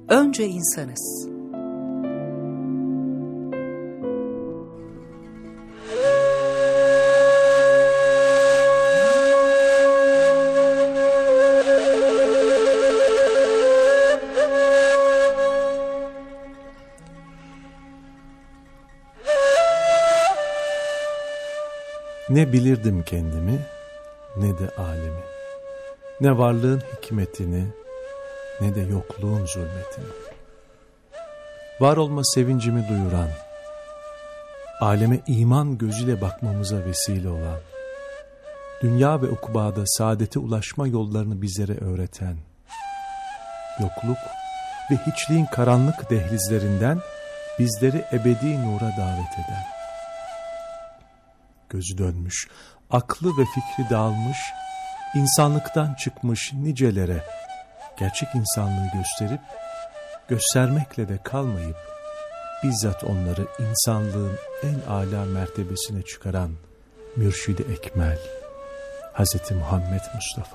Önce insanız. Ne bilirdim kendimi, ne de alemi. Ne varlığın hikmetini, ne de yokluğun zulmetini. Var olma sevincimi duyuran, aleme iman gözüyle bakmamıza vesile olan, dünya ve ukbada saadete ulaşma yollarını bizlere öğreten, yokluk ve hiçliğin karanlık dehlizlerinden bizleri ebedi nura davet eden, gözü dönmüş, aklı ve fikri dağılmış, insanlıktan çıkmış nicelere gerçek insanlığı gösterip, göstermekle de kalmayıp, bizzat onları insanlığın en âlâ mertebesine çıkaran Mürşid-i Ekmel, Hz. Muhammed Mustafa.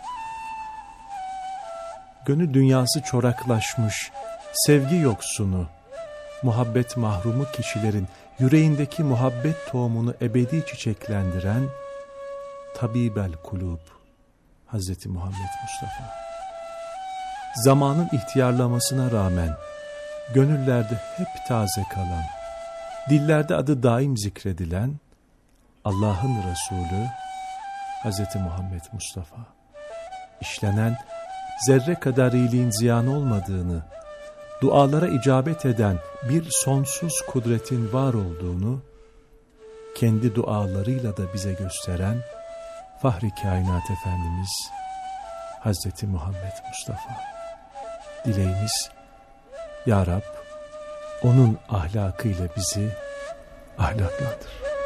Gönül dünyası çoraklaşmış, sevgi yoksunu, muhabbet mahrumu kişilerin yüreğindeki muhabbet tohumunu ebedi çiçeklendiren Tabibel Kulub, Hz. Muhammed Mustafa. Zamanın ihtiyarlamasına rağmen gönüllerde hep taze kalan, dillerde adı daim zikredilen Allah'ın Resulü Hz. Muhammed Mustafa. İşlenen zerre kadar iyiliğin ziyan olmadığını, dualara icabet eden bir sonsuz kudretin var olduğunu kendi dualarıyla da bize gösteren Fahri Kainat Efendimiz Hazreti Muhammed Mustafa. Dileğimiz, Ya Rab, onun ahlakıyla bizi ahlaklandır.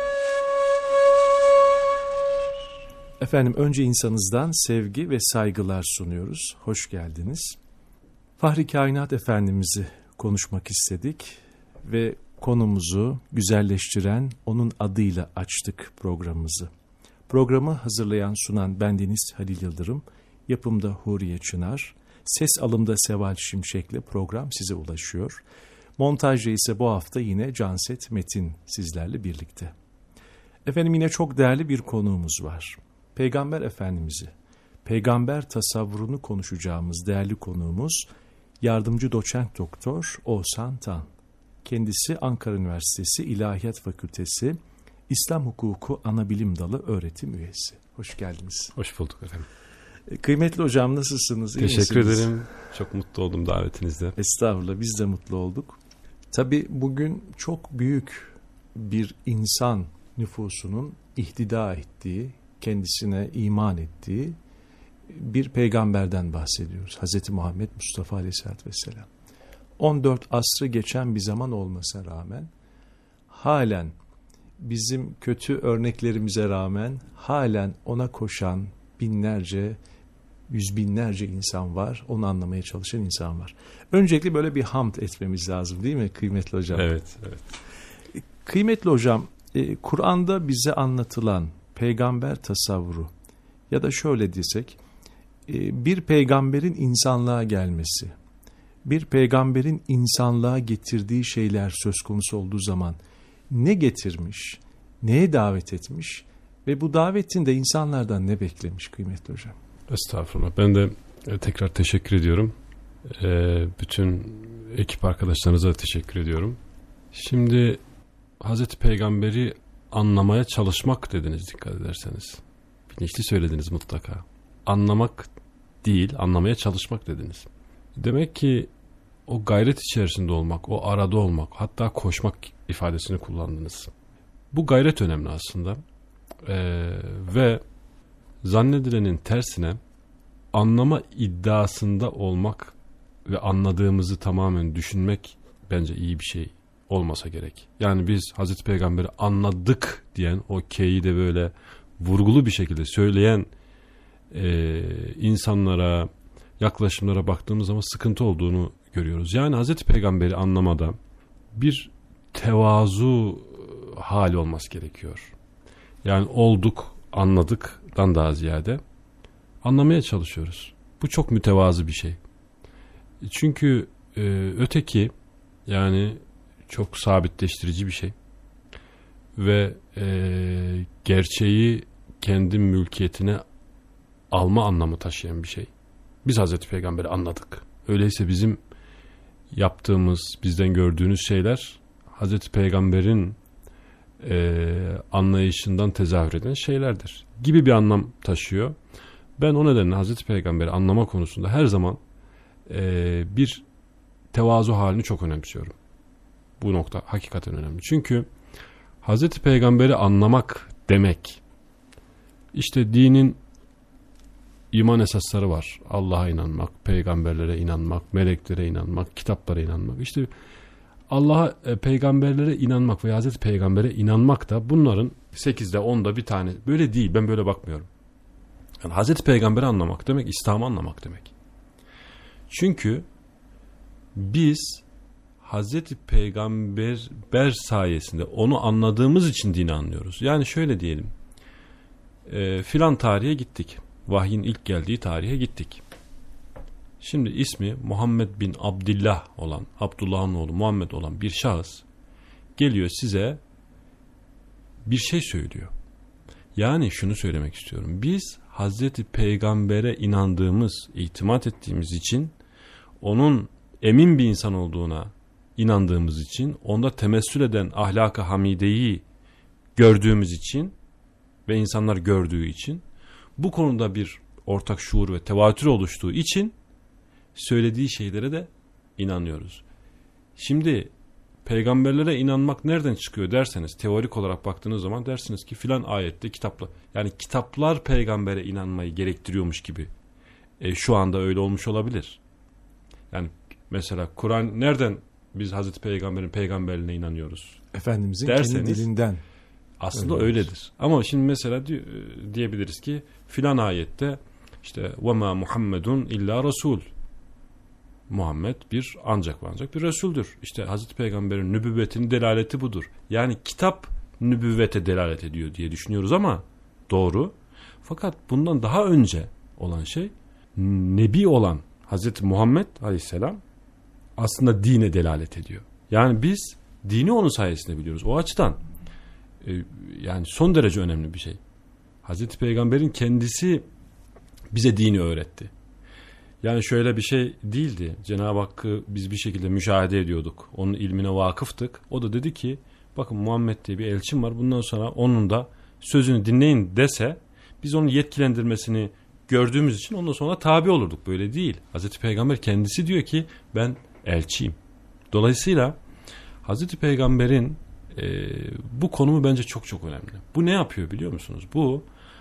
Efendim, önce insanızdan sevgi ve saygılar sunuyoruz. Hoş geldiniz. Fahri Kainat Efendimiz'i konuşmak istedik ve konumuzu güzelleştiren onun adıyla açtık programımızı. Programı hazırlayan sunan bendeniz Halil Yıldırım, yapımda Huriye Çınar, ses alımda Seval Şimşek'le program size ulaşıyor. Montajda ise bu hafta yine Canset Metin sizlerle birlikte. Efendim, yine çok değerli bir konuğumuz var. Peygamber Efendimiz'i, peygamber tasavvurunu konuşacağımız değerli konuğumuz yardımcı doçent doktor Oğuzhan Tan. Kendisi Ankara Üniversitesi İlahiyat Fakültesi İslam Hukuku Anabilim Dalı öğretim üyesi. Hoş geldiniz. Hoş bulduk efendim. Kıymetli hocam, nasılsınız? Teşekkür ederim. Çok mutlu oldum davetinizde. Estağfurullah, biz de mutlu olduk. Tabii bugün çok büyük bir insan nüfusunun ihtida ettiği, kendisine iman ettiği bir peygamberden bahsediyoruz. Hz. Muhammed Mustafa Aleyhisselatü Vesselam. 14 asrı geçen bir zaman olmasına rağmen halen bizim kötü örneklerimize rağmen halen ona koşan binlerce, yüz binlerce insan var. Onu anlamaya çalışan insan var. Öncelikle böyle bir hamd etmemiz lazım, değil mi kıymetli hocam? Evet. Kıymetli hocam, Kur'an'da bize anlatılan peygamber tasavvuru ya da şöyle desek, bir peygamberin insanlığa gelmesi, bir peygamberin insanlığa getirdiği şeyler söz konusu olduğu zaman ne getirmiş, neye davet etmiş ve bu davetin de insanlardan ne beklemiş kıymetli hocam? Estağfurullah. Ben de tekrar teşekkür ediyorum. Bütün ekip arkadaşlarınıza da teşekkür ediyorum. Şimdi Hazreti Peygamber'i anlamaya çalışmak dediniz, dikkat ederseniz. Bilinçli söylediniz mutlaka. Anlamak değil, anlamaya çalışmak dediniz. Demek ki o gayret içerisinde olmak, o arada olmak, hatta koşmak ifadesini kullandınız. Bu gayret önemli aslında. Ve zannedilenin tersine anlama iddiasında olmak ve anladığımızı tamamen düşünmek bence iyi bir şey olmasa gerek. Yani biz Hazreti Peygamber'i anladık diyen, o K'yi de böyle vurgulu bir şekilde söyleyen insanlara, yaklaşımlara baktığımız zaman sıkıntı olduğunu görüyoruz. Yani Hazreti Peygamber'i anlamada bir tevazu hali olması gerekiyor. Yani olduk, anladıktan daha ziyade anlamaya çalışıyoruz. Bu çok mütevazı bir şey. Çünkü öteki yani çok sabitleştirici bir şey ve gerçeği kendi mülkiyetine alma anlamı taşıyan bir şey. Biz Hazreti Peygamber'i anladık. Öyleyse bizim yaptığımız, bizden gördüğünüz şeyler Hazreti Peygamber'in anlayışından tezahür eden şeylerdir gibi bir anlam taşıyor. Ben o nedenle Hazreti Peygamber'i anlama konusunda her zaman bir tevazu halini çok önemsiyorum. Bu nokta hakikaten önemli. Çünkü Hazreti Peygamber'i anlamak demek, işte dinin iman esasları var. Allah'a inanmak, peygamberlere inanmak, meleklere inanmak, kitaplara inanmak. İşte Allah'a, peygamberlere inanmak ve Hazreti Peygamber'e inanmak da bunların 8'de 10'da bir tane. Böyle değil. Ben böyle bakmıyorum. Yani Hazreti Peygamber'i anlamak demek, İslam'ı anlamak demek. Çünkü biz Hazreti Peygamber sayesinde onu anladığımız için dini anlıyoruz. Yani şöyle diyelim. Filan tarihe gittik. Vahyin ilk geldiği tarihe gittik. Şimdi ismi Muhammed bin Abdillah olan, Abdullah'ın oğlu Muhammed olan bir şahıs geliyor size bir şey söylüyor. Yani şunu söylemek istiyorum. Biz Hazreti Peygamber'e inandığımız, itimat ettiğimiz için, onun emin bir insan olduğuna inandığımız için, onda temessül eden ahlak-ı hamideyi gördüğümüz için ve insanlar gördüğü için, bu konuda bir ortak şuur ve tevatür oluştuğu için söylediği şeylere de inanıyoruz. Şimdi peygamberlere inanmak nereden çıkıyor derseniz, teorik olarak baktığınız zaman dersiniz ki filan ayette kitaplar, yani kitaplar peygambere inanmayı gerektiriyormuş gibi. Şu anda öyle olmuş olabilir. Yani mesela Kur'an nereden biz Hazreti Peygamber'in peygamberliğine inanıyoruz? Efendimizin derseniz, kendi dilinden. Aslında öyledir. Ama şimdi mesela diyebiliriz ki filan ayette işte وَمَا مُحَمَّدٌ illa Rasul. Muhammed bir ancak bir Resul'dür. İşte Hazreti Peygamber'in nübüvvetinin delaleti budur. Yani kitap nübüvvete delalet ediyor diye düşünüyoruz ama doğru. Fakat bundan daha önce olan şey, Nebi olan Hazreti Muhammed Aleyhisselam aslında dine delalet ediyor. Yani biz dini onun sayesinde biliyoruz. O açıdan yani son derece önemli bir şey. Hazreti Peygamber'in kendisi bize dini öğretti. Yani şöyle bir şey değildi. Cenab-ı Hakk'ı biz bir şekilde müşahede ediyorduk. Onun ilmine vakıftık. O da dedi ki bakın Muhammed diye bir elçim var. Bundan sonra onun da sözünü dinleyin dese biz onun yetkilendirmesini gördüğümüz için ondan sonra tabi olurduk. Böyle değil. Hazreti Peygamber kendisi diyor ki ben elçiyim. Dolayısıyla Hazreti Peygamber'in bu konumu bence çok çok önemli. Bu ne yapıyor biliyor musunuz? Bu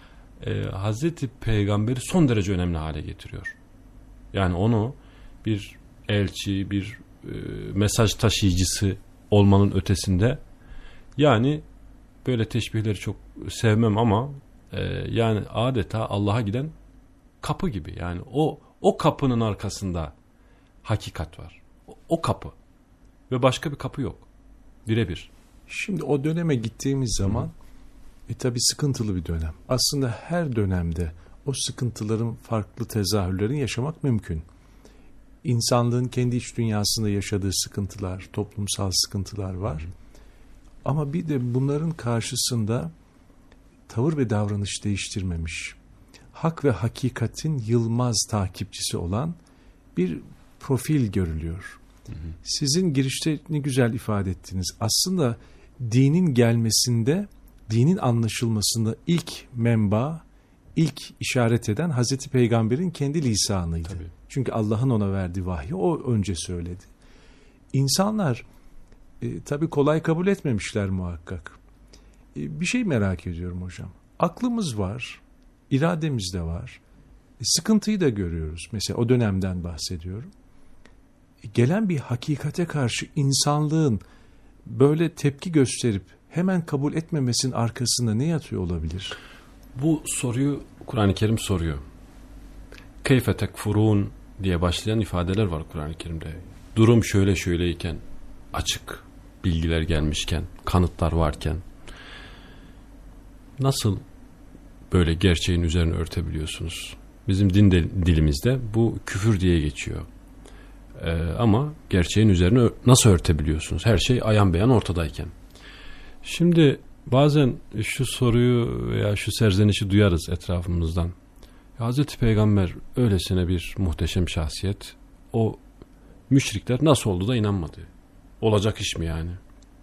Hazreti Peygamber'i son derece önemli hale getiriyor. Yani onu bir elçi, bir mesaj taşıyıcısı olmanın ötesinde, yani böyle teşbihleri çok sevmem ama yani adeta Allah'a giden kapı gibi. Yani o kapının arkasında hakikat var. O kapı ve başka bir kapı yok. Birebir. Şimdi o döneme gittiğimiz zaman tabii sıkıntılı bir dönem. Aslında her dönemde o sıkıntıların farklı tezahürlerini yaşamak mümkün. İnsanlığın kendi iç dünyasında yaşadığı sıkıntılar, toplumsal sıkıntılar var. Ama bir de bunların karşısında tavır ve davranış değiştirmemiş, hak ve hakikatin yılmaz takipçisi olan bir profil görülüyor. Sizin girişte ne güzel ifade ettiniz. Aslında dinin gelmesinde, dinin anlaşılmasında ilk menba, ilk işaret eden Hazreti Peygamber'in kendi lisanıydı. Tabii. Çünkü Allah'ın ona verdiği vahyi o önce söyledi. İnsanlar tabii kolay kabul etmemişler muhakkak. Bir şey merak ediyorum hocam. Aklımız var, irademiz de var. Sıkıntıyı da görüyoruz. Mesela o dönemden bahsediyorum. Gelen bir hakikate karşı insanlığın böyle tepki gösterip hemen kabul etmemesinin arkasında ne yatıyor olabilir? Bu soruyu Kur'an-ı Kerim soruyor. Keyfe tekfurun diye başlayan ifadeler var Kur'an-ı Kerim'de. Durum şöyle şöyleyken, açık bilgiler gelmişken, kanıtlar varken nasıl böyle gerçeğin üzerine örtebiliyorsunuz? Bizim din dilimizde bu küfür diye geçiyor. Ama gerçeğin üzerine nasıl örtebiliyorsunuz? Her şey ayan beyan ortadayken. Şimdi bazen şu soruyu veya şu serzenişi duyarız etrafımızdan. Hazreti Peygamber öylesine bir muhteşem şahsiyet. O müşrikler nasıl oldu da inanmadı? Olacak iş mi yani?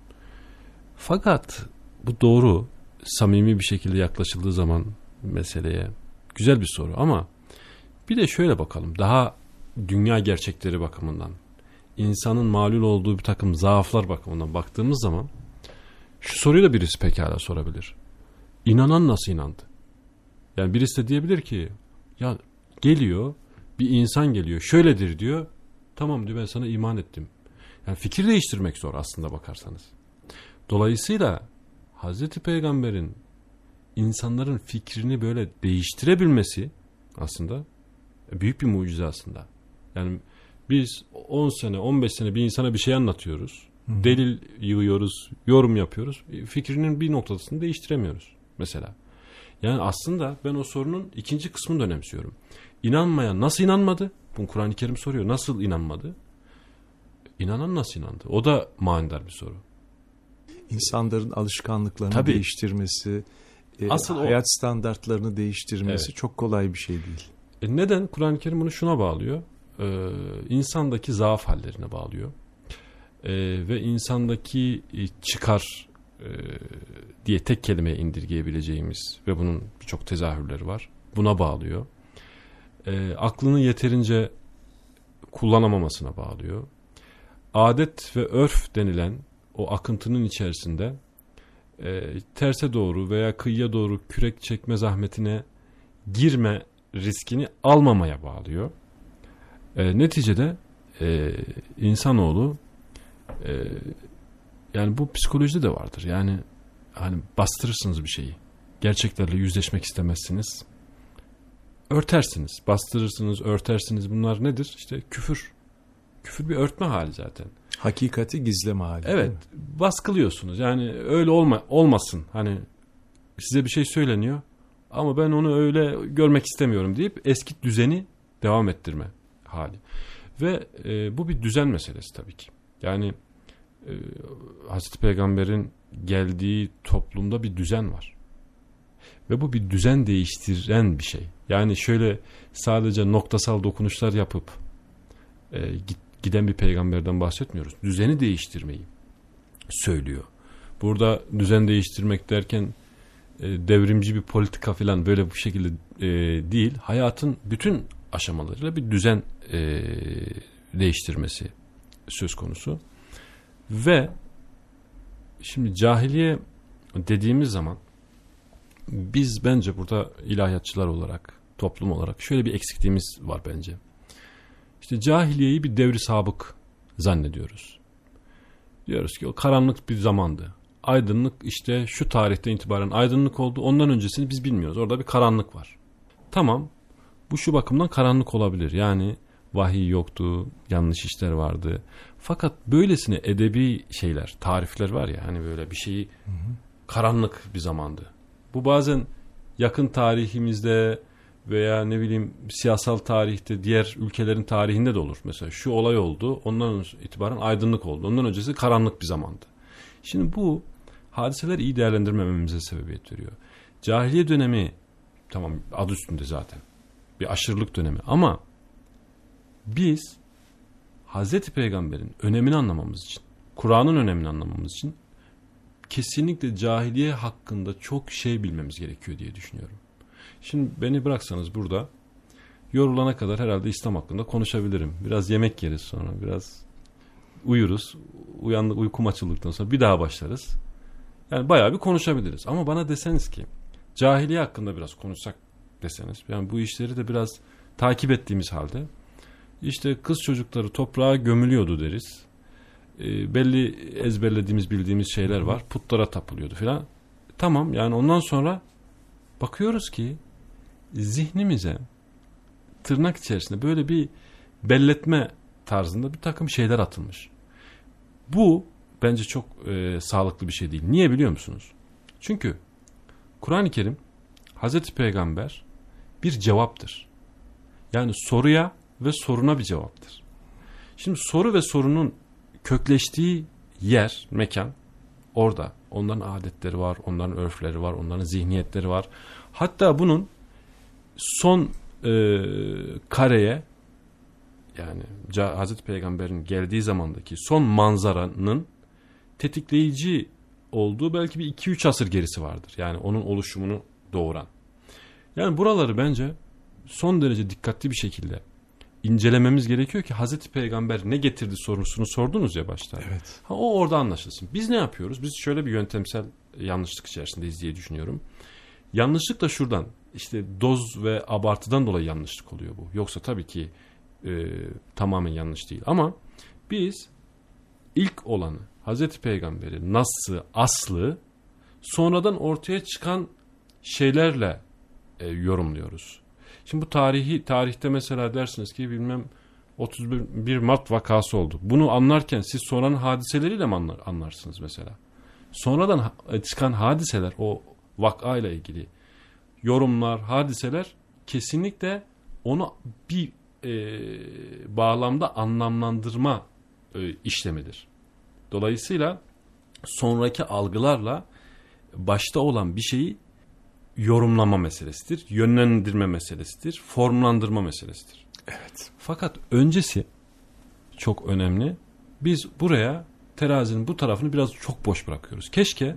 Fakat bu doğru, samimi bir şekilde yaklaşıldığı zaman meseleye güzel bir soru ama bir de şöyle bakalım, daha dünya gerçekleri bakımından, insanın malul olduğu bir takım zaaflar bakımından baktığımız zaman şu soruyu da birisi pekala sorabilir. İnanan nasıl inandı? Yani birisi de diyebilir ki ya geliyor, bir insan geliyor, şöyledir diyor, tamam diyor, ben sana iman ettim. Yani fikir değiştirmek zor aslında bakarsanız. Dolayısıyla Hazreti Peygamber'in insanların fikrini böyle değiştirebilmesi aslında büyük bir mucize aslında. Yani biz 10 sene, 15 sene bir insana bir şey anlatıyoruz. Delil yığıyoruz, yorum yapıyoruz. Fikrinin bir noktasını değiştiremiyoruz mesela. Yani aslında ben o sorunun ikinci kısmını da önemsiyorum. İnanmayan nasıl inanmadı? Bunu Kur'an-ı Kerim soruyor. Nasıl inanmadı? İnanan nasıl inandı? O da manidar bir soru. İnsanların alışkanlıklarını değiştirmesi, asıl hayat standartlarını değiştirmesi çok kolay bir şey değil. Neden? Kur'an-ı Kerim bunu şuna bağlıyor. İnsandaki zaaf hallerine bağlıyor. Ve insandaki çıkar diye tek kelimeye indirgeyebileceğimiz ve bunun birçok tezahürleri var. Buna bağlıyor. Aklını yeterince kullanamamasına bağlıyor. Adet ve örf denilen o akıntının içerisinde terse doğru veya kıyıya doğru kürek çekme zahmetine girme riskini almamaya bağlıyor. Neticede insanoğlu yani bu psikolojide de vardır. Yani hani bastırırsınız bir şeyi. Gerçeklerle yüzleşmek istemezsiniz. Örtersiniz. Bastırırsınız, örtersiniz. Bunlar nedir? İşte küfür. Küfür bir örtme hali zaten. Hakikati gizleme hali. Evet. Baskılıyorsunuz. Yani öyle olmasın. Hani size bir şey söyleniyor ama ben onu öyle görmek istemiyorum deyip eski düzeni devam ettirme hali. Ve bu bir düzen meselesi tabii ki. Yani Hazreti Peygamber'in geldiği toplumda bir düzen var. Ve bu bir düzen değiştiren bir şey. Yani şöyle sadece noktasal dokunuşlar yapıp giden bir peygamberden bahsetmiyoruz. Düzeni değiştirmeyi söylüyor. Burada düzen değiştirmek derken devrimci bir politika falan böyle bu şekilde değil. Hayatın bütün aşamalarıyla bir düzen değiştirmesi söz konusu. Ve şimdi cahiliye dediğimiz zaman biz bence burada ilahiyatçılar olarak, toplum olarak şöyle bir eksikliğimiz var bence. İşte cahiliyeyi bir devri sabık zannediyoruz. Diyoruz ki o karanlık bir zamandı. Aydınlık işte şu tarihten itibaren aydınlık oldu. Ondan öncesini biz bilmiyoruz. Orada bir karanlık var. Tamam. Bu şu bakımdan karanlık olabilir. Yani vahiy yoktu, yanlış işler vardı. Fakat böylesine edebi şeyler, tarifler var ya hani böyle bir şeyi karanlık bir zamandı. Bu bazen yakın tarihimizde veya ne bileyim siyasal tarihte, diğer ülkelerin tarihinde de olur. Mesela şu olay oldu, ondan itibaren aydınlık oldu. Ondan öncesi karanlık bir zamandı. Şimdi bu hadiseleri iyi değerlendirmememize sebebiyet veriyor. Cahiliye dönemi tamam adı üstünde zaten. Bir aşırılık dönemi ama biz Hazreti Peygamber'in önemini anlamamız için, Kur'an'ın önemini anlamamız için kesinlikle cahiliye hakkında çok şey bilmemiz gerekiyor diye düşünüyorum. Şimdi beni bıraksanız burada yorulana kadar herhalde İslam hakkında konuşabilirim. Biraz yemek yeriz sonra, biraz uyuruz. Uyandık, uykum açıldıktan sonra bir daha başlarız. Yani bayağı bir konuşabiliriz. Ama bana deseniz ki cahiliye hakkında biraz konuşsak deseniz, yani bu işleri de biraz takip ettiğimiz halde işte kız çocukları toprağa gömülüyordu deriz. Belli ezberlediğimiz, bildiğimiz şeyler var. Putlara tapılıyordu filan. Tamam, yani ondan sonra bakıyoruz ki zihnimize tırnak içerisinde böyle bir belletme tarzında bir takım şeyler atılmış. Bu bence çok sağlıklı bir şey değil. Niye biliyor musunuz? Çünkü Kur'an-ı Kerim Hazreti Peygamber bir cevaptır. Yani soruya ve soruna bir cevaptır. Şimdi soru ve sorunun kökleştiği yer, mekan orada. Onların adetleri var, onların örfleri var, onların zihniyetleri var. Hatta bunun son kareye, yani Hazreti Peygamber'in geldiği zamandaki son manzaranın tetikleyici olduğu belki bir 2-3 asır gerisi vardır. Yani onun oluşumunu doğuran. Yani buraları bence son derece dikkatli bir şekilde incelememiz gerekiyor ki Hazreti Peygamber ne getirdi sorusunu sordunuz ya başta. Evet. O orada anlaşılsın. Biz ne yapıyoruz? Biz şöyle bir yöntemsel yanlışlık içerisindeyiz diye düşünüyorum. Yanlışlık da şuradan, işte doz ve abartıdan dolayı yanlışlık oluyor bu. Yoksa tabii ki tamamen yanlış değil. Ama biz ilk olanı, Hazreti Peygamber'i nasıl, aslı, sonradan ortaya çıkan şeylerle yorumluyoruz. Şimdi bu tarihte mesela dersiniz ki bilmem 31 Mart vakası oldu. Bunu anlarken siz sonranın hadiseleriyle mi anlarsınız mesela? Sonradan çıkan hadiseler, o vakayla ilgili yorumlar, hadiseler kesinlikle onu bir bağlamda anlamlandırma işlemidir. Dolayısıyla sonraki algılarla başta olan bir şeyi yorumlama meselesidir, yönlendirme meselesidir, formlandırma meselesidir. Evet. Fakat öncesi çok önemli. Biz buraya terazinin bu tarafını biraz çok boş bırakıyoruz. Keşke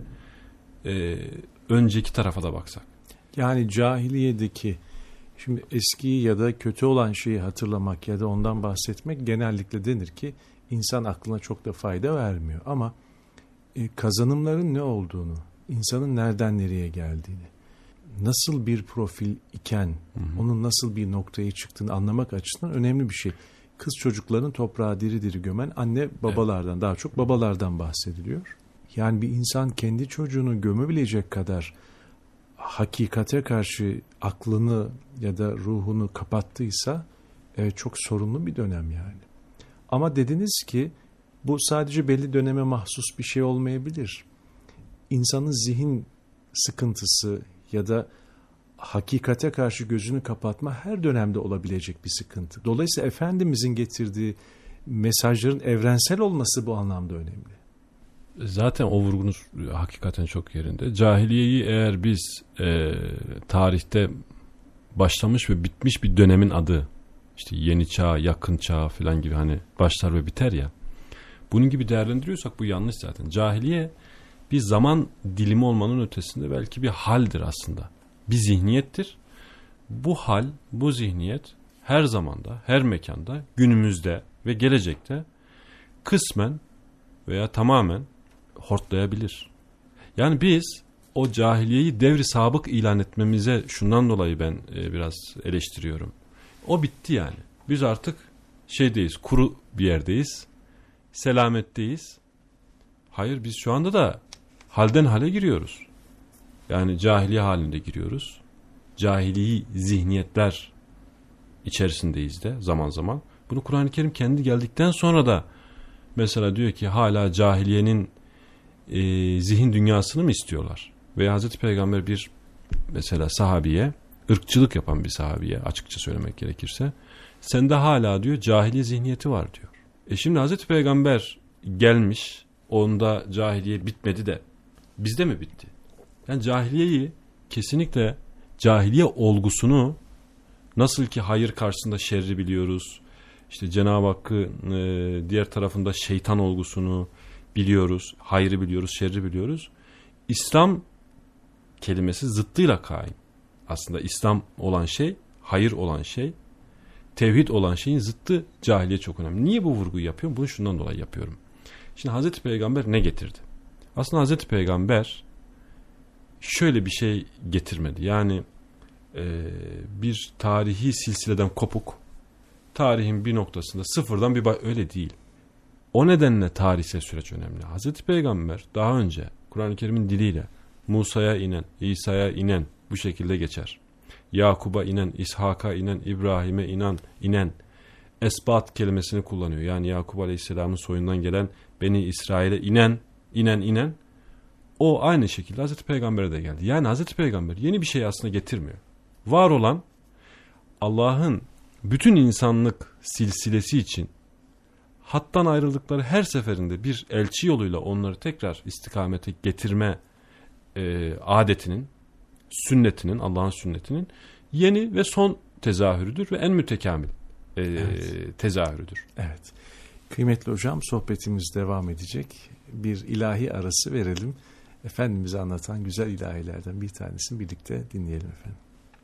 önceki tarafa da baksak. Yani cahiliyedeki, şimdi eskiyi ya da kötü olan şeyi hatırlamak ya da ondan bahsetmek genellikle denir ki insan aklına çok da fayda vermiyor. Ama kazanımların ne olduğunu, insanın nereden nereye geldiğini, nasıl bir profil iken, onun nasıl bir noktaya çıktığını anlamak açısından önemli bir şey. Kız çocukların toprağa diri diri gömen anne babalardan, daha çok babalardan bahsediliyor. Yani bir insan kendi çocuğunu gömebilecek kadar hakikate karşı aklını ya da ruhunu kapattıysa çok sorunlu bir dönem yani. Ama dediniz ki bu sadece belli döneme mahsus bir şey olmayabilir. İnsanın zihin sıkıntısı ya da hakikate karşı gözünü kapatma her dönemde olabilecek bir sıkıntı. Dolayısıyla Efendimizin getirdiği mesajların evrensel olması bu anlamda önemli. Zaten o vurgunuz hakikaten çok yerinde. Cahiliyeyi eğer biz tarihte başlamış ve bitmiş bir dönemin adı, işte yeni çağ, yakın çağ falan gibi hani başlar ve biter ya. Bunun gibi değerlendiriyorsak bu yanlış zaten. Cahiliye bir zaman dilimi olmanın ötesinde belki bir haldir aslında. Bir zihniyettir. Bu hal, bu zihniyet her zamanda, her mekanda, günümüzde ve gelecekte kısmen veya tamamen hortlayabilir. Yani biz o cahiliyeyi devri sabık ilan etmemize şundan dolayı ben biraz eleştiriyorum. O bitti yani. Biz artık şeydeyiz, kuru bir yerdeyiz, selametteyiz. Hayır, biz şu anda da halden hale giriyoruz. Yani cahiliye halinde giriyoruz. Cahiliyi zihniyetler içerisindeyiz de zaman zaman. Bunu Kur'an-ı Kerim kendi geldikten sonra da mesela diyor ki hala cahiliyenin zihin dünyasını mı istiyorlar? Veya Hazreti Peygamber bir mesela sahabiye, ırkçılık yapan bir sahabiye açıkça söylemek gerekirse, sende hala diyor cahiliye zihniyeti var diyor. Şimdi Hazreti Peygamber gelmiş, onda cahiliye bitmedi de bizde mi bitti? Yani cahiliyeyi kesinlikle, cahiliye olgusunu, nasıl ki hayır karşısında şerri biliyoruz, işte Cenab-ı Hakk'ın diğer tarafında şeytan olgusunu biliyoruz, hayrı biliyoruz, şerri biliyoruz. İslam kelimesi zıttıyla kaim. Aslında İslam olan şey, hayır olan şey, tevhid olan şeyin zıttı cahiliye çok önemli. Niye bu vurguyu yapıyorum? Bunu şundan dolayı yapıyorum. Şimdi Hazreti Peygamber ne getirdi? Aslında Hazreti Peygamber şöyle bir şey getirmedi. Yani bir tarihi silsileden kopuk, tarihin bir noktasında sıfırdan öyle değil. O nedenle tarihsel süreç önemli. Hazreti Peygamber daha önce Kur'an-ı Kerim'in diliyle Musa'ya inen, İsa'ya inen bu şekilde geçer. Yakub'a inen, İshak'a inen, İbrahim'e inen esbat kelimesini kullanıyor. Yani Yakub Aleyhisselam'ın soyundan gelen Beni İsrail'e inen o aynı şekilde Hazreti Peygamber'e de geldi. Yani Hazreti Peygamber yeni bir şey aslında getirmiyor. Var olan Allah'ın bütün insanlık silsilesi için hattan ayrıldıkları her seferinde bir elçi yoluyla onları tekrar istikamete getirme adetinin, sünnetinin, Allah'ın sünnetinin yeni ve son tezahürüdür ve en mütekamil tezahürüdür. Evet. Kıymetli hocam, sohbetimiz devam edecek. Bir ilahi arası verelim. Efendimiz'i anlatan güzel ilahilerden bir tanesini birlikte dinleyelim efendim.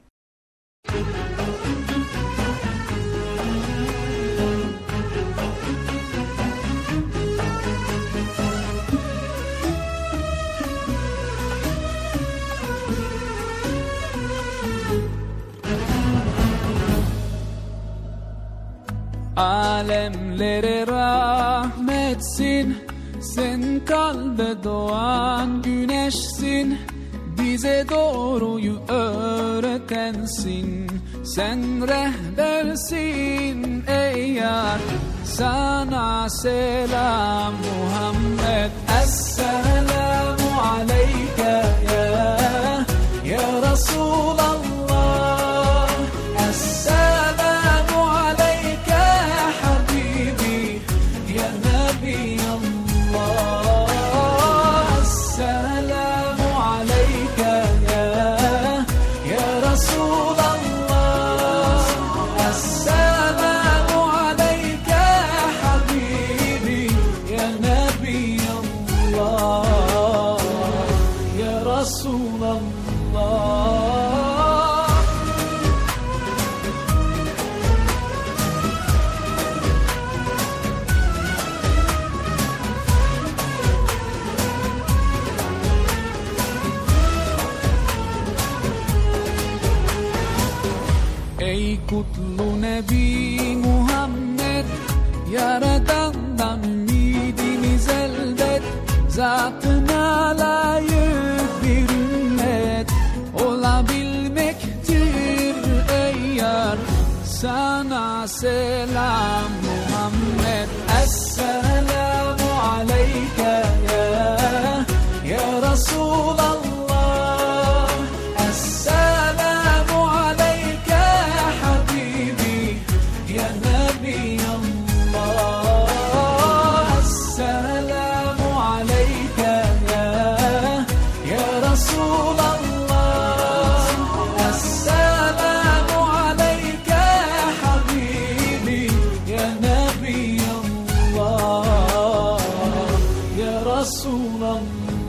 Alemlere rahmetsin, sen kalbe doğan güneşsin, bize doğruyu öğretensin, sen rehbersin ey yar, sana selam Muhammed. Esselamu aleyke ya Resulallah, Esselamu aleyke ya Habibi ya Nebiyallah, Esselamu aleyke ya Resulallah, Esselamu aleyke ya Habibi ya Nebiyallah, ya Resulallah. Ey kutlu Nebi Muhammed, Yaradan'dan ümidimiz elbet, zatına layık bir ümmet olabilmektir ey yar, sana selam Muhammed. Esselamu aleyke ya Resulallah, Esselamu aleyke ya Habibi ya Nebiyallah, Esselamu aleyke ya Resulallah, Esselamu aleyke ya Habibi ya Nebiyallah, ya Resulallah.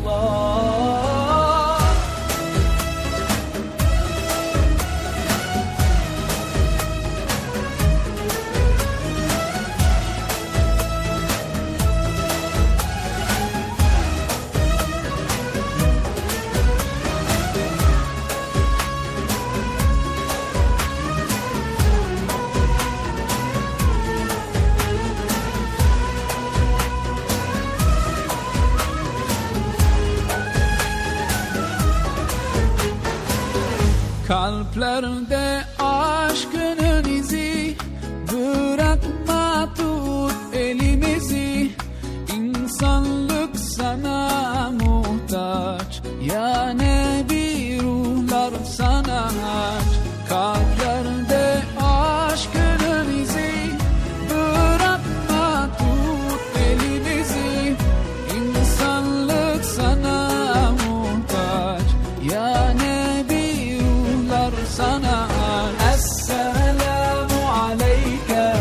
Kalplerde aşkının izi, bırakma tut elimizi, insanlık sana muhtaç, ya Nebi ruhlar sana aç. Kalplerde aşkının izi, bırakma tut elimizi, insanlık sana muhtaç, ya Nebi sana. Esselamu aleyke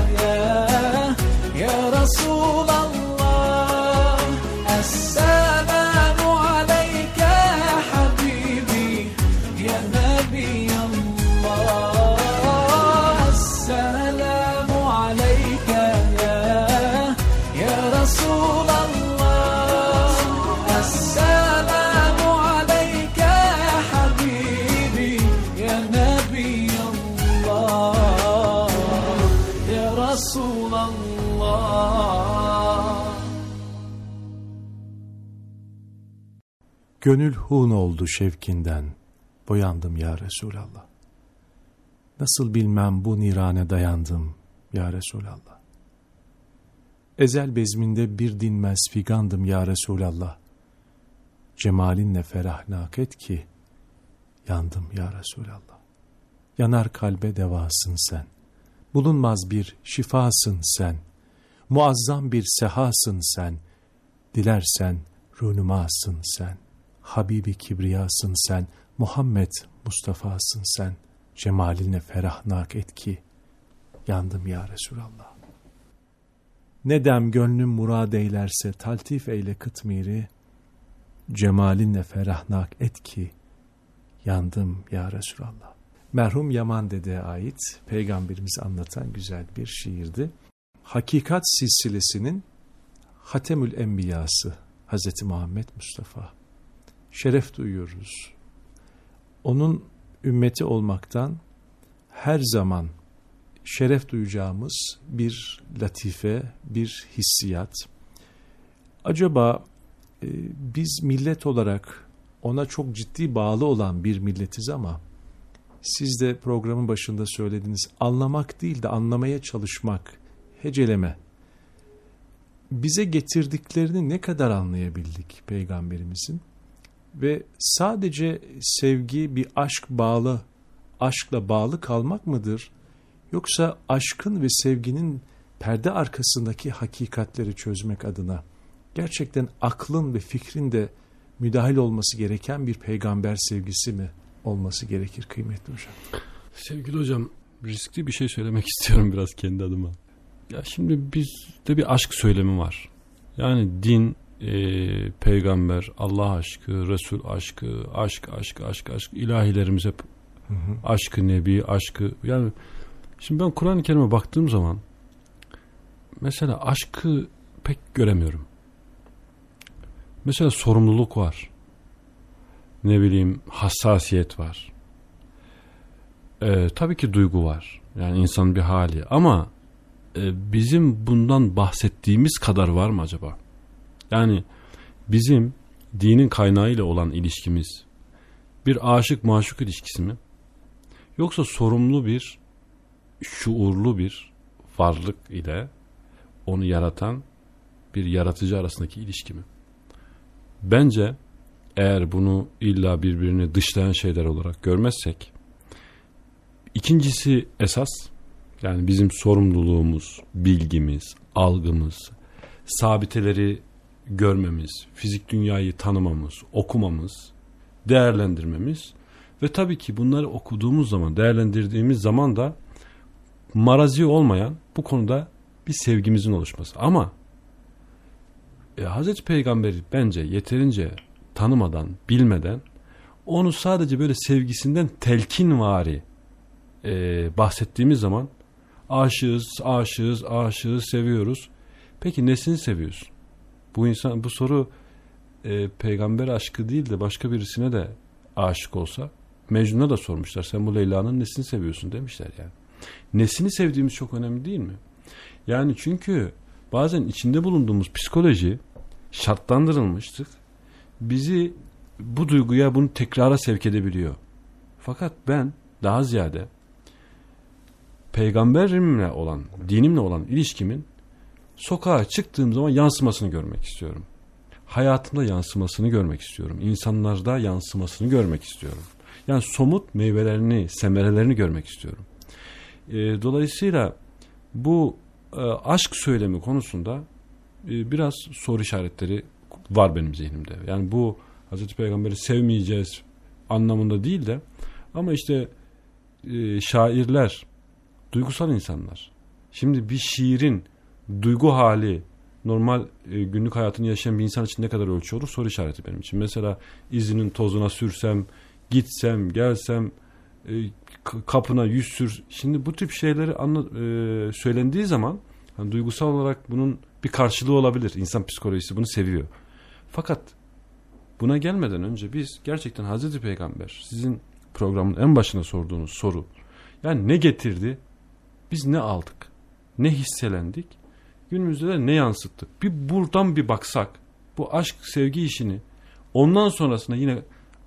ya Resulallah, Esselamu aleyke ya Habibi ya Nebiyallah, Esselamu aleyke ya Resulallah, Esselamu aleyke ya Habibi ya Nebiyallah, ya Resulallah. Gönül hun oldu şevkinden, boyandım ya Resulallah. Nasıl bilmem bu nirane dayandım ya Resulallah. Ezel bezminde bir dinmez figandım ya Resulallah. Cemalinle ferahnak et ki, yandım ya Resulallah. Yanar kalbe devasın sen, bulunmaz bir şifasın sen. Muazzam bir sehasın sen, dilersen runumasın sen. Habibi kibriyasın sen, Muhammed Mustafa'sın sen. Cemaline ferahnak et ki, yandım ya Resulallah. Ne dem gönlüm murad eylerse, taltif eyle kıtmiri. Cemalinle ferahnak et ki, yandım ya Resulallah. Merhum Yaman Dede'ye ait Peygamberimizi anlatan güzel bir şiirdi. Hakikat silsilesinin Hatemül Enbiyası Hz. Muhammed Mustafa. Şeref duyuyoruz. Onun ümmeti olmaktan her zaman şeref duyacağımız bir latife, bir hissiyat. Acaba biz millet olarak ona çok ciddi bağlı olan bir milletiz ama siz de programın başında söylediğiniz anlamak değil de anlamaya çalışmak, heceleme. Bize getirdiklerini ne kadar anlayabildik Peygamberimizin? Ve sadece sevgi bir aşkla bağlı kalmak mıdır? Yoksa aşkın ve sevginin perde arkasındaki hakikatleri çözmek adına gerçekten aklın ve fikrin de müdahil olması gereken bir peygamber sevgisi mi olması gerekir kıymetli hocam? Sevgili hocam, riskli bir şey söylemek istiyorum biraz kendi adıma. Ya şimdi bizde bir aşk söylemi var. Yani din, peygamber, Allah aşkı, Resul aşkı, aşk, ilahilerimiz hep aşkı, nebi, aşkı. Yani şimdi ben Kur'an-ı Kerim'e baktığım zaman mesela aşkı pek göremiyorum. Mesela sorumluluk var. Ne bileyim, hassasiyet var. Tabii ki duygu var. Yani insanın bir hali. Ama bizim bundan bahsettiğimiz kadar var mı acaba? Yani bizim dinin kaynağıyla olan ilişkimiz bir aşık maşuk ilişkisi mi? Yoksa sorumlu bir, şuurlu bir varlık ile onu yaratan bir yaratıcı arasındaki ilişki mi? Bence eğer bunu illa birbirini dışlayan şeyler olarak görmezsek, ikincisi esas, yani bizim sorumluluğumuz, bilgimiz, algımız, sabiteleri görmemiz, fizik dünyayı tanımamız, okumamız, değerlendirmemiz ve tabii ki bunları okuduğumuz zaman, değerlendirdiğimiz zaman da marazi olmayan bu konuda bir sevgimizin oluşması. Ama Hazreti Peygamber'i bence yeterince tanımadan, bilmeden onu sadece böyle sevgisinden telkinvari bahsettiğimiz zaman aşığız, seviyoruz. Peki nesini seviyorsun? Bu soru peygamber aşkı değil de başka birisine de aşık olsa, Mecnun'a da sormuşlar. Sen bu Leyla'nın nesini seviyorsun demişler yani. Nesini sevdiğimiz çok önemli değil mi? Yani çünkü bazen içinde bulunduğumuz psikoloji şartlandırılmıştık. Bizi bu duyguya, bunu tekrara sevk edebiliyor. Fakat ben daha ziyade peygamberimle olan, dinimle olan ilişkimin sokağa çıktığım zaman yansımasını görmek istiyorum. Hayatımda yansımasını görmek istiyorum. İnsanlarda yansımasını görmek istiyorum. Yani somut meyvelerini, semerelerini görmek istiyorum. Dolayısıyla bu aşk söylemi konusunda biraz soru işaretleri var benim zihnimde. Yani bu Hazreti Peygamber'i sevmeyeceğiz anlamında değil de, ama işte şairler duygusal insanlar. Şimdi bir şiirin duygu hali normal günlük hayatını yaşayan bir insan için ne kadar ölçü olur? Soru işareti benim için. Mesela izinin tozuna sürsem, gitsem, gelsem, kapına yüz sür. Şimdi bu tip şeyleri söylendiği zaman hani duygusal olarak bunun bir karşılığı olabilir. İnsan psikolojisi bunu seviyor. Fakat buna gelmeden önce biz gerçekten Hazreti Peygamber, sizin programın en başına sorduğunuz soru, yani ne getirdi? Biz ne aldık? Ne hisselendik? Günümüzde de ne yansıttık? Bir buradan bir baksak, bu aşk sevgi işini, ondan sonrasında yine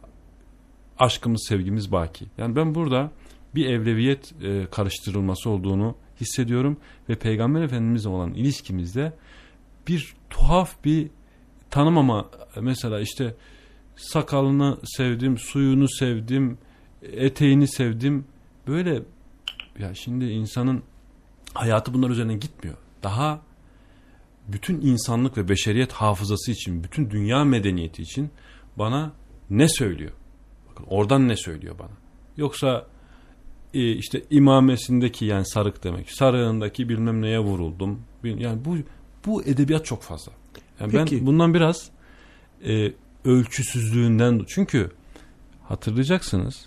aşkımız sevgimiz baki. Yani ben burada bir evleviyet karıştırılması olduğunu hissediyorum ve Peygamber Efendimizle olan ilişkimizde bir tuhaf bir tanımama, mesela işte sakalını sevdim, suyunu sevdim, eteğini sevdim, böyle ya şimdi insanın hayatı bunlar üzerine gitmiyor. Daha bütün insanlık ve beşeriyet hafızası için, bütün dünya medeniyeti için bana ne söylüyor? Bakın oradan ne söylüyor bana? Yoksa işte imamesindeki, yani sarık demek, sarığındaki bilmem neye vuruldum. Yani bu edebiyat çok fazla. Yani Peki. ben bundan biraz ölçüsüzlüğünden, çünkü hatırlayacaksınız,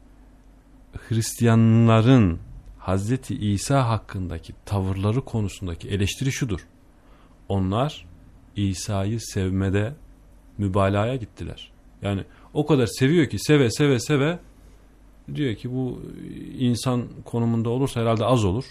Hristiyanların Hazreti İsa hakkındaki tavırları konusundaki eleştiri şudur: onlar İsa'yı sevmede mübalağaya gittiler. Yani o kadar seviyor ki seve seve seve diyor ki bu insan konumunda olursa herhalde az olur.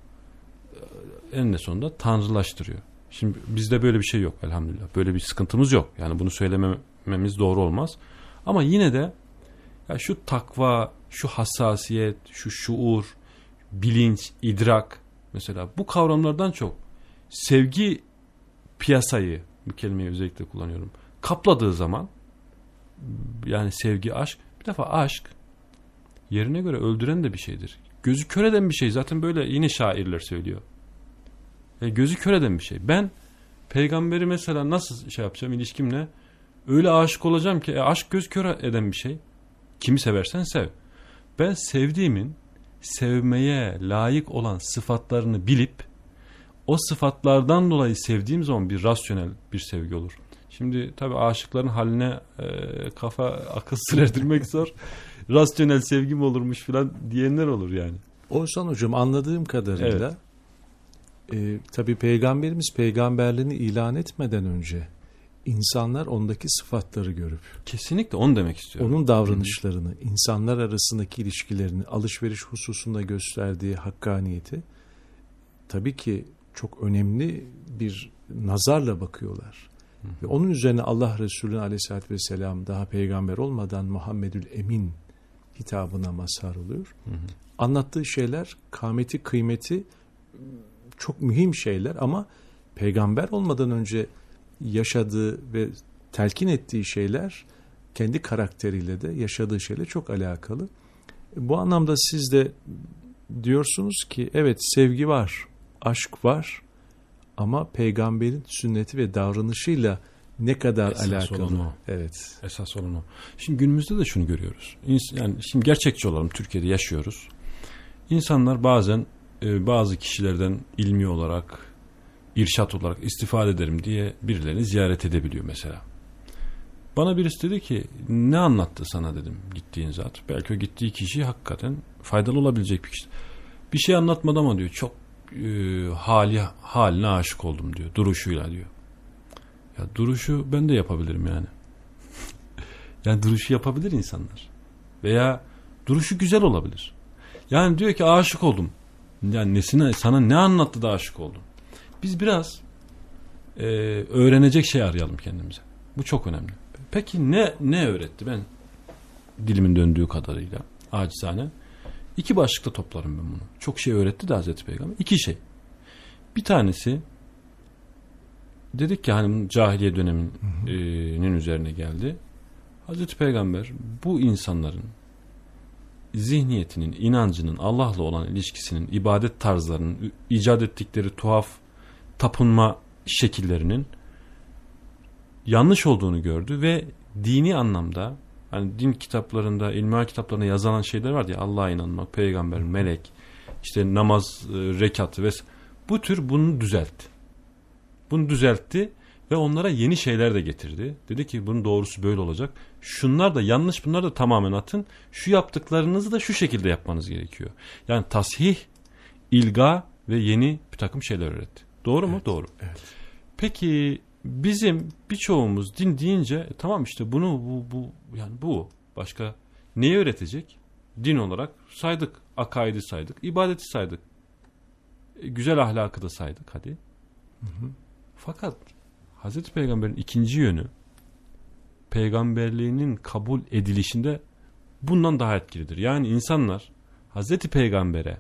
Eninde sonunda tanrılaştırıyor. Şimdi bizde böyle bir şey yok elhamdülillah. Böyle bir sıkıntımız yok. Yani bunu söylememiz doğru olmaz. Ama yine de ya şu takva, şu hassasiyet, şu şuur, bilinç, idrak, mesela bu kavramlardan çok sevgi piyasayı, bu kelimeyi özellikle kullanıyorum, kapladığı zaman, yani sevgi, aşk, bir defa aşk yerine göre öldüren de bir şeydir. Gözü kör eden bir şey. Zaten böyle yine şairler söylüyor. Gözü kör eden bir şey. Ben peygamberi mesela nasıl şey yapacağım ilişkimle? Öyle aşık olacağım ki aşk göz kör eden bir şey. Kimi seversen sev. Ben sevdiğimin sevmeye layık olan sıfatlarını bilip o sıfatlardan dolayı sevdiğim zaman bir rasyonel bir sevgi olur. Şimdi tabii aşıkların haline kafa akıl sır erdirmek zor. Rasyonel sevgi mi olurmuş filan diyenler olur yani. Oğuzhan Hocam, anladığım kadarıyla tabii Peygamberimiz peygamberliğini ilan etmeden önce insanlar ondaki sıfatları görüp, kesinlikle onu demek istiyorum. onun davranışlarını, insanlar arasındaki ilişkilerini, alışveriş hususunda gösterdiği hakkaniyeti tabii ki çok önemli bir nazarla bakıyorlar. Ve onun üzerine Allah Resulü Aleyhisselatü Vesselam daha peygamber olmadan Muhammedül Emin hitabına mazhar oluyor. Anlattığı şeyler, kâmeti, kıymeti çok mühim şeyler ama peygamber olmadan önce yaşadığı ve telkin ettiği şeyler kendi karakteriyle de yaşadığı şeyle çok alakalı. Bu anlamda siz de diyorsunuz ki evet, sevgi var, aşk var ama peygamberin sünneti ve davranışıyla ne kadar esas alakalı. Olan o. Evet. Esas olan o. Şimdi günümüzde de şunu görüyoruz. Yani şimdi gerçekçi olalım, Türkiye'de yaşıyoruz. İnsanlar bazen bazı kişilerden ilmi olarak, irşat olarak istifade ederim diye birilerini ziyaret edebiliyor mesela. Bana birisi dedi ki ne anlattı sana dedim gittiğin zat. Belki o gittiği kişi hakikaten faydalı olabilecek bir kişi. Bir şey anlatmadı ama diyor çok haline aşık oldum diyor. Duruşuyla diyor. Ya duruşu ben de yapabilirim yani. Yani duruşu yapabilir insanlar. Veya duruşu güzel olabilir. Yani diyor ki aşık oldum. Yani nesine, sana ne anlattı da aşık oldun? Biz biraz öğrenecek şey arayalım kendimize. Bu çok önemli. Peki ne öğretti? Ben dilimin döndüğü kadarıyla acizane 2 başlıkta toplarım ben bunu. Çok şey öğretti de Hazreti Peygamber. 2 şey. Bir tanesi, dedik ki hani cahiliye döneminin üzerine geldi. Hazreti Peygamber bu insanların zihniyetinin, inancının, Allah'la olan ilişkisinin, ibadet tarzlarının, icat ettikleri tuhaf tapınma şekillerinin yanlış olduğunu gördü ve dini anlamda, hani din kitaplarında, ilmihal kitaplarında yazılan şeyler var ya, Allah'a inanmak, peygamber, melek, işte namaz, rekatı vesaire. Bu tür bunu düzeltti. Bunu düzeltti ve onlara yeni şeyler de getirdi. Dedi ki bunun doğrusu böyle olacak. Şunlar da yanlış, bunlar da tamamen atın. Şu yaptıklarınızı da şu şekilde yapmanız gerekiyor. Yani tasih, ilga ve yeni bir takım şeyler öğretti. Doğru mu? Doğru. Evet. Peki bizim birçoğumuz din deyince tamam işte bunu yani bu başka neyi öğretecek? Din olarak saydık, akaidi saydık, ibadeti saydık. Güzel ahlakı da saydık hadi. Fakat Hazreti Peygamber'in ikinci yönü, peygamberliğinin kabul edilişinde bundan daha etkilidir. Yani insanlar Hazreti Peygamber'e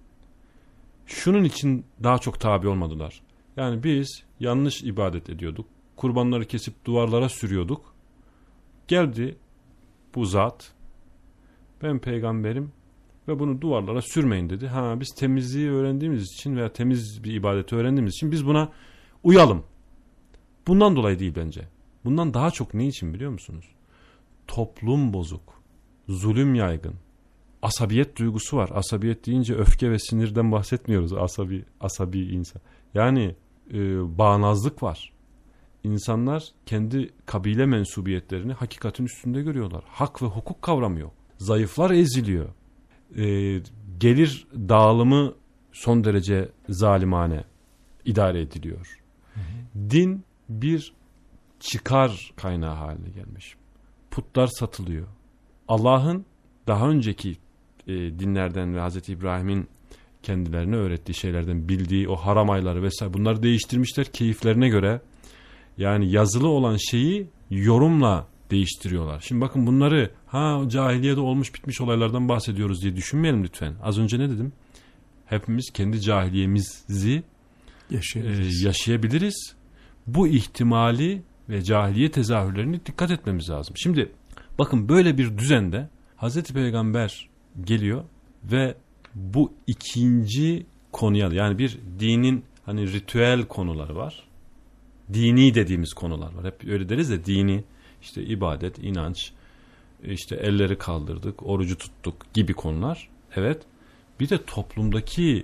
şunun için daha çok tabi olmadılar. Yani biz yanlış ibadet ediyorduk. Kurbanları kesip duvarlara sürüyorduk. Geldi bu zat, ben peygamberim ve bunu duvarlara sürmeyin dedi. Biz temizliği öğrendiğimiz için veya temiz bir ibadeti öğrendiğimiz için biz buna Uyalım. Bundan dolayı değil bence. Bundan daha çok ne için biliyor musunuz? Toplum bozuk. Zulüm yaygın. Asabiyet duygusu var. Asabiyet deyince öfke ve sinirden bahsetmiyoruz. Asabi insan. Yani bağnazlık var. İnsanlar kendi kabile mensubiyetlerini hakikatin üstünde görüyorlar. Hak ve hukuk kavramı yok. Zayıflar eziliyor. Gelir dağılımı son derece zalimane idare ediliyor. Din bir çıkar kaynağı haline gelmiş. Putlar satılıyor. Allah'ın daha önceki dinlerden ve Hazreti İbrahim'in kendilerine öğrettiği şeylerden bildiği o haram ayları vesaire bunları değiştirmişler keyiflerine göre. Yani yazılı olan şeyi yorumla değiştiriyorlar. Şimdi bakın bunları cahiliyede olmuş bitmiş olaylardan bahsediyoruz diye düşünmeyelim lütfen. Az önce ne dedim? Hepimiz kendi cahiliyemizi yaşayabiliriz. Bu ihtimali ve cahiliye tezahürlerine dikkat etmemiz lazım. Şimdi bakın böyle bir düzende Hazreti Peygamber geliyor ve bu ikinci konuya, yani bir dinin hani ritüel konuları var. Dini dediğimiz konular var. Hep öyle deriz de dini işte ibadet, inanç, işte elleri kaldırdık, orucu tuttuk gibi konular. Evet. Bir de toplumdaki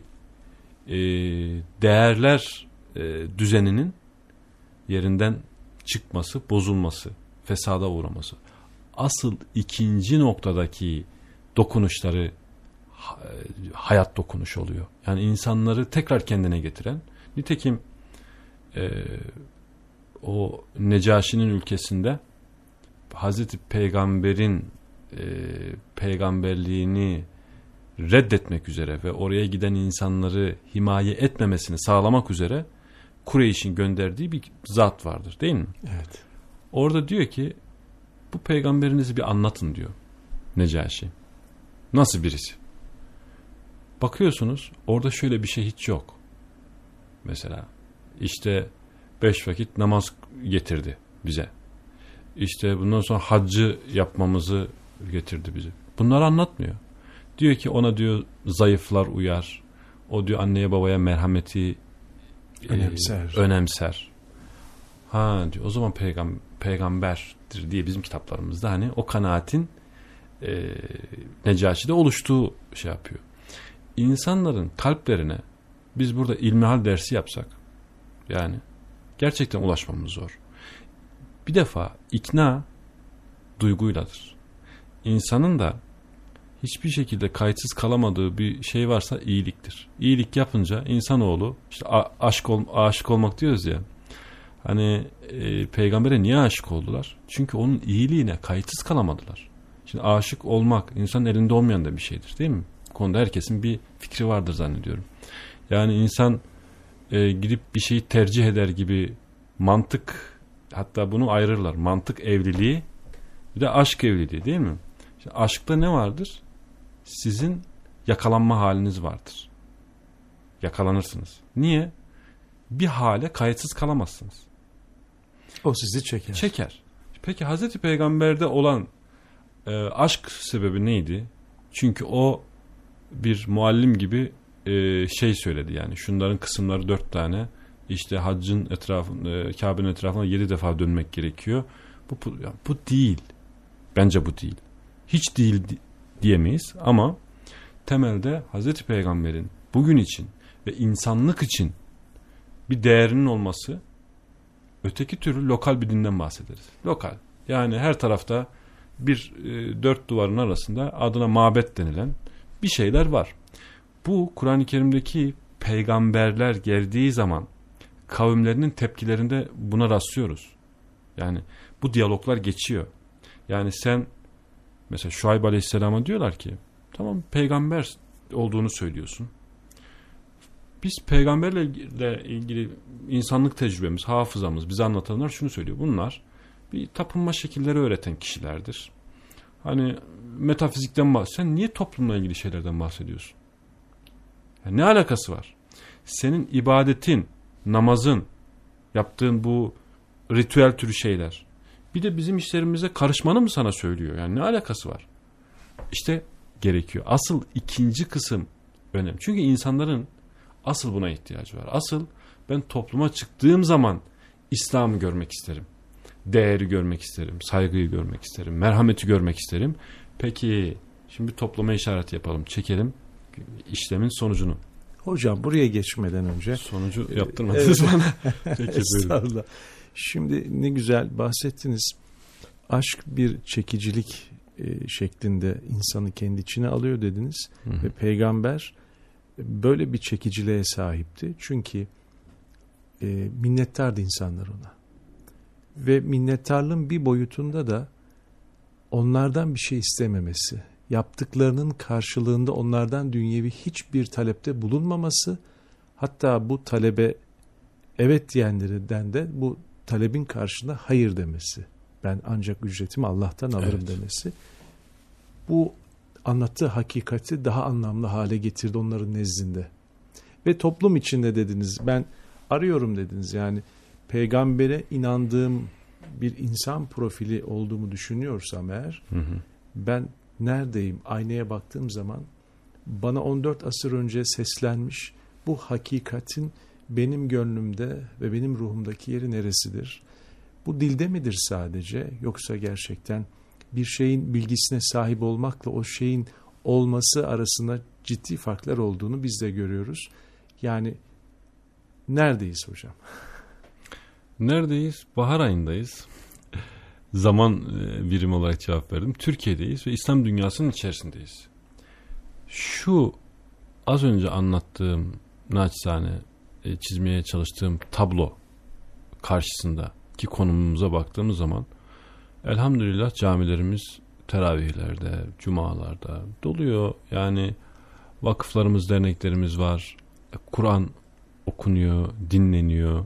değerler düzeninin yerinden çıkması, bozulması, fesada uğraması. Asıl ikinci noktadaki dokunuşları hayat dokunuşu oluyor. Yani insanları tekrar kendine getiren. Nitekim o Necaşi'nin ülkesinde Hazreti Peygamber'in peygamberliğini reddetmek üzere ve oraya giden insanları himaye etmemesini sağlamak üzere Kureyş'in gönderdiği bir zat vardır, değil mi? Evet. Orada diyor ki bu peygamberinizi bir anlatın diyor Necaşi. Nasıl birisi? Bakıyorsunuz orada şöyle bir şey hiç yok. Mesela işte 5 vakit namaz getirdi bize. İşte bundan sonra haccı yapmamızı getirdi bize. Bunları anlatmıyor. Diyor ki ona diyor zayıflar uyar. O diyor anneye babaya merhameti önemser. Diyor o zaman peygamberdir diye bizim kitaplarımızda hani o kanaatin Necaşi'de oluştuğu şey yapıyor. İnsanların kalplerine biz burada ilmihal dersi yapsak yani gerçekten ulaşmamız zor. Bir defa ikna duyguyladır. İnsanın da hiçbir şekilde kayıtsız kalamadığı bir şey varsa iyiliktir. İyilik yapınca insanoğlu işte aşık olmak diyoruz ya. Hani peygambere niye aşık oldular? Çünkü onun iyiliğine kayıtsız kalamadılar. Şimdi aşık olmak insanın elinde olmayan da bir şeydir, değil mi? Bu konuda herkesin bir fikri vardır zannediyorum. Yani insan gidip bir şeyi tercih eder gibi mantık, hatta bunu ayırırlar. Mantık evliliği bir de aşk evliliği, değil mi? Şimdi aşkta ne vardır? Sizin yakalanma haliniz vardır. Yakalanırsınız. Niye? Bir hale kayıtsız kalamazsınız. O sizi çeker. Çeker. Peki Hazreti Peygamber'de olan aşk sebebi neydi? Çünkü o bir muallim gibi şey söyledi yani. Şunların kısımları 4 tane. İşte haccın etrafında, Kabe'nin etrafına 7 defa dönmek gerekiyor. Bu değil. Bence bu değil. Hiç değil diyemeyiz ama temelde Hazreti Peygamber'in bugün için ve insanlık için bir değerinin olması, öteki türlü lokal bir dinden bahsederiz. Lokal. Yani her tarafta bir 4 duvarın arasında adına mabet denilen bir şeyler var. Bu Kur'an-ı Kerim'deki peygamberler geldiği zaman kavimlerinin tepkilerinde buna rastlıyoruz. Yani bu diyaloglar geçiyor. Yani sen mesela Şuayb Aleyhisselam'a diyorlar ki tamam peygamber olduğunu söylüyorsun. Biz peygamberle ilgili insanlık tecrübemiz, hafızamız, bize anlatanlar şunu söylüyor. Bunlar bir tapınma şekilleri öğreten kişilerdir. Hani metafizikten sen niye toplumla ilgili şeylerden bahsediyorsun? Yani ne alakası var? Senin ibadetin, namazın, yaptığın bu ritüel türü şeyler. Bir de bizim işlerimize karışmanı mı sana söylüyor? Yani ne alakası var? İşte gerekiyor. Asıl ikinci kısım önemli. Çünkü insanların asıl buna ihtiyacı var. Asıl Ben topluma çıktığım zaman İslam'ı görmek isterim. Değeri görmek isterim. Saygıyı görmek isterim. Merhameti görmek isterim. Peki şimdi bir toplama işareti yapalım. Çekelim işlemin sonucunu. Hocam buraya geçmeden önce. Sonucu yaptırmadınız bana. Peki buyurun. Estağfurullah. Şimdi ne güzel bahsettiniz. Aşk bir çekicilik şeklinde insanı kendi içine alıyor dediniz. Hı. Ve peygamber böyle bir çekiciliğe sahipti. Çünkü minnettardı insanlar ona. Ve minnettarlığın bir boyutunda da onlardan bir şey istememesi, yaptıklarının karşılığında onlardan dünyevi hiçbir talepte bulunmaması, hatta bu talebe evet diyenlerden de bu talebin karşılığında hayır demesi. Ben ancak ücretimi Allah'tan alırım demesi. Bu anlattığı hakikati daha anlamlı hale getirdi onların nezdinde. Ve toplum içinde dediniz, ben arıyorum dediniz, yani peygambere inandığım bir insan profili olduğumu düşünüyorsam eğer, ben neredeyim? Aynaya baktığım zaman bana 14 asır önce seslenmiş bu hakikatin benim gönlümde ve benim ruhumdaki yeri neresidir? Bu dilde midir sadece, yoksa gerçekten bir şeyin bilgisine sahip olmakla o şeyin olması arasında ciddi farklar olduğunu biz de görüyoruz. Yani neredeyiz hocam? Neredeyiz? Bahar ayındayız. Zaman birimi olarak cevap verdim. Türkiye'deyiz ve İslam dünyasının içerisindeyiz. Şu az önce anlattığım, naçizane çizmeye çalıştığım tablo karşısındaki konumumuza baktığımız zaman elhamdülillah camilerimiz teravihlerde, cumalarda doluyor. Yani vakıflarımız, derneklerimiz var. Kur'an okunuyor, dinleniyor.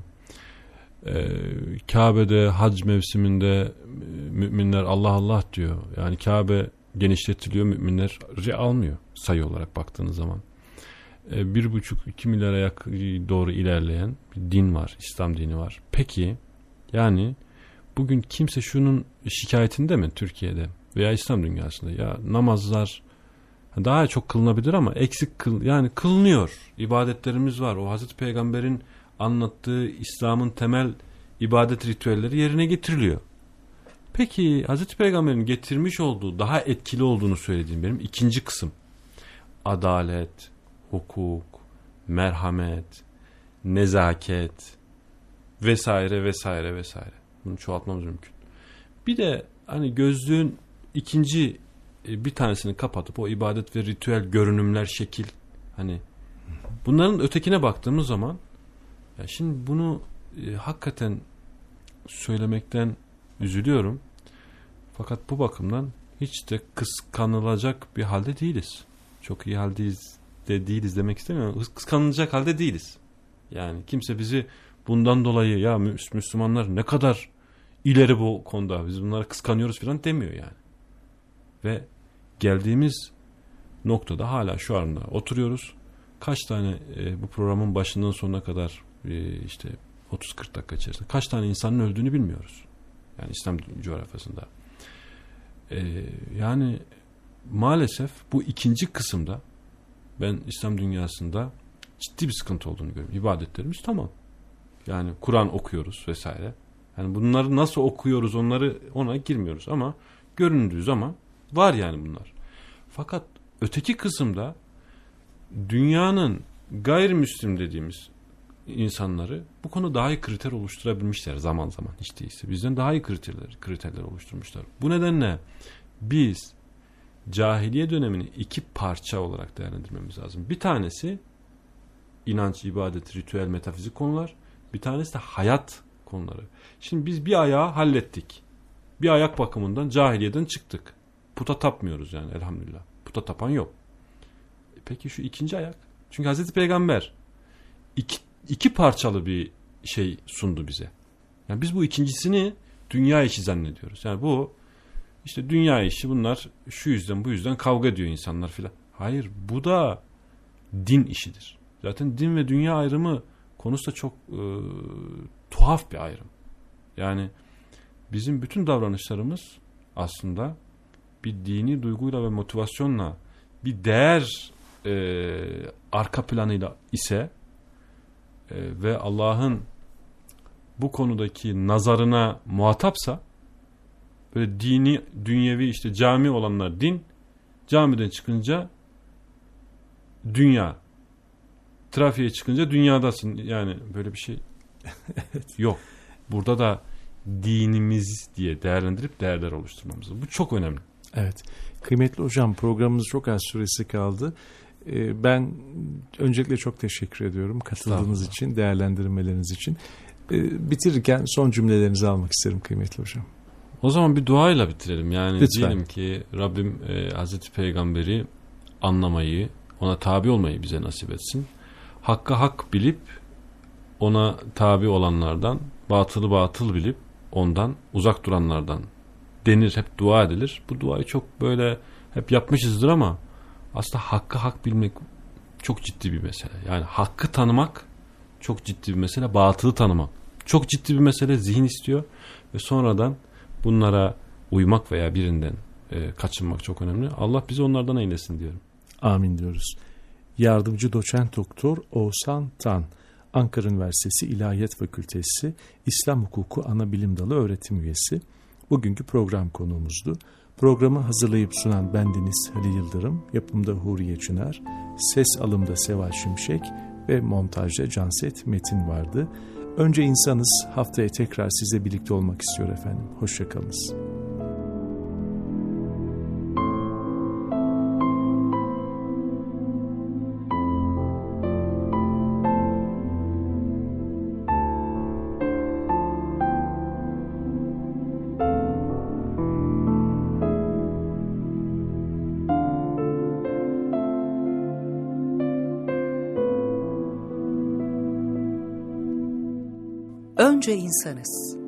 Kabe'de hac mevsiminde müminler Allah Allah diyor. Yani Kabe genişletiliyor, müminler almıyor sayı olarak baktığınız zaman. 1,5-2 milyara doğru ilerleyen bir din var, İslam dini var. Peki yani bugün kimse şunun şikayetinde mi Türkiye'de veya İslam dünyasında? Ya namazlar daha çok kılınabilir ama eksik yani kılınıyor. İbadetlerimiz var. O Hazreti Peygamber'in anlattığı İslam'ın temel ibadet ritüelleri yerine getiriliyor. Peki Hazreti Peygamber'in getirmiş olduğu, daha etkili olduğunu söylediğim benim ikinci kısım. Adalet, hukuk, merhamet, nezaket vesaire vesaire vesaire. Bunu çoğaltmamız mümkün. Bir de hani gözlüğün ikinci bir tanesini kapatıp o ibadet ve ritüel görünümler, şekil, hani bunların ötekine baktığımız zaman ya şimdi bunu hakikaten söylemekten üzülüyorum. Fakat bu bakımdan hiç de kıskanılacak bir halde değiliz. Çok iyi haldeyiz de değiliz demek istemiyorum. Kıskanılacak halde değiliz. Yani kimse bizi bundan dolayı ya Müslümanlar ne kadar ileri bu konuda, biz bunları kıskanıyoruz falan demiyor yani. Ve geldiğimiz noktada hala şu anda oturuyoruz. Kaç tane bu programın başından sonuna kadar işte 30-40 dakika içerisinde kaç tane insanın öldüğünü bilmiyoruz. Yani İslam coğrafyasında. Yani maalesef bu ikinci kısımda ben İslam dünyasında ciddi bir sıkıntı olduğunu görüyorum. İbadetlerimiz tamam. Yani Kur'an okuyoruz vesaire. Yani bunları nasıl okuyoruz ona girmiyoruz ama göründüğü zaman var yani bunlar. Fakat öteki kısımda dünyanın gayrimüslim dediğimiz insanları bu konu daha iyi kriter oluşturabilmişler zaman zaman, hiç değilse. Bizden daha iyi kriterler oluşturmuşlar. Bu nedenle biz cahiliye dönemini iki parça olarak değerlendirmemiz lazım. Bir tanesi inanç, ibadet, ritüel, metafizik konular. Bir tanesi de hayat konuları. Şimdi biz bir ayağı hallettik. Bir ayak bakımından cahiliyeden çıktık. Puta tapmıyoruz yani elhamdülillah. Puta tapan yok. Peki şu ikinci ayak? Çünkü Hazreti Peygamber iki parçalı bir şey sundu bize. Yani biz bu ikincisini dünya işi zannediyoruz. Yani bu işte dünya işi, bunlar şu yüzden bu yüzden kavga ediyor insanlar filan. Hayır, bu da din işidir. Zaten din ve dünya ayrımı konusu da çok tuhaf bir ayrım. Yani bizim bütün davranışlarımız aslında bir dini duyguyla ve motivasyonla, bir değer arka planıyla ise ve Allah'ın bu konudaki nazarına muhatapsa, böyle dini, dünyevi, işte cami olanlar din, camiden çıkınca dünya, trafiğe çıkınca dünyadasın. Yani böyle bir şey yok. Burada da dinimiz diye değerlendirip değerler oluşturmamız. Bu çok önemli. Evet. Kıymetli hocam, programımız çok az süresi kaldı. Ben öncelikle çok teşekkür ediyorum katıldığınız için, değerlendirmeleriniz için. Bitirirken son cümlelerinizi almak isterim kıymetli hocam. O zaman bir duayla bitirelim. Yani lütfen. diyelim ki Rabbim Hazreti Peygamber'i anlamayı, ona tabi olmayı bize nasip etsin. Hakkı hak bilip ona tabi olanlardan, batılı batıl bilip ondan uzak duranlardan denir, hep dua edilir. Bu duayı çok böyle hep yapmışızdır ama aslında hakkı hak bilmek çok ciddi bir mesele. Yani hakkı tanımak çok ciddi bir mesele, batılı tanımak çok ciddi bir mesele, zihin istiyor ve sonradan bunlara uymak veya birinden kaçınmak çok önemli. Allah bizi onlardan eylesin diyorum. Amin diyoruz. Yardımcı Doçent Doktor Oğuzhan Tan, Ankara Üniversitesi İlahiyat Fakültesi İslam Hukuku Anabilim Dalı öğretim üyesi. Bugünkü program konuğumuzdu. Programı hazırlayıp sunan bendeniz Halil Yıldırım, yapımda Huriye Çınar, ses alımda Seval Şimşek ve montajda Canset Metin vardı. Önce insanız, haftaya tekrar sizle birlikte olmak istiyor efendim. Hoşça kalınız. Önce insanız.